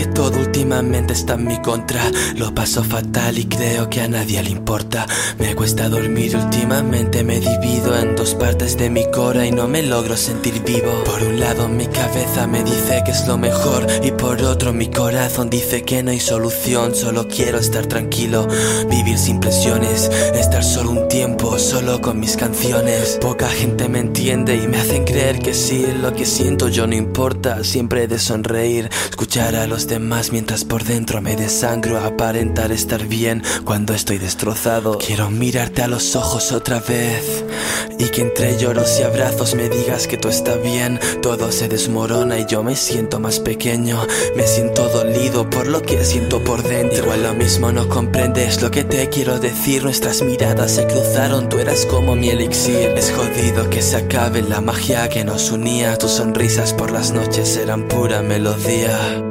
que todo últimamente está en mi contra. Lo paso fatal y creo que a nadie le importa. Me cuesta dormir últimamente, me divido en dos partes de mi cora y no me logro sentir vivo. Por un lado mi cabeza me dice que es lo mejor y por otro mi corazón dice que no hay solución. Solo quiero estar tranquilo, vivir sin presiones, estar solo un tiempo, solo con mis canciones. Poca gente me entiende y me hacen creer que sí, lo que siento yo no importa. Siempre he de sonreír, escuchar a los demás mientras por dentro me desangro. Aparentar estar bien cuando estoy destrozado. Quiero mirarte a los ojos otra vez y que entre lloros y abrazos me digas que todo está bien. Todo se desmorona y yo me siento más pequeño. Me siento dolido por lo que siento por dentro. Igual lo mismo no comprendes lo que te quiero decir. Nuestras miradas se cruzaron, tú eras como mi elixir. Es jodido que se acabe la magia que nos unía. Tus sonrisas por las noches eran pura melodía.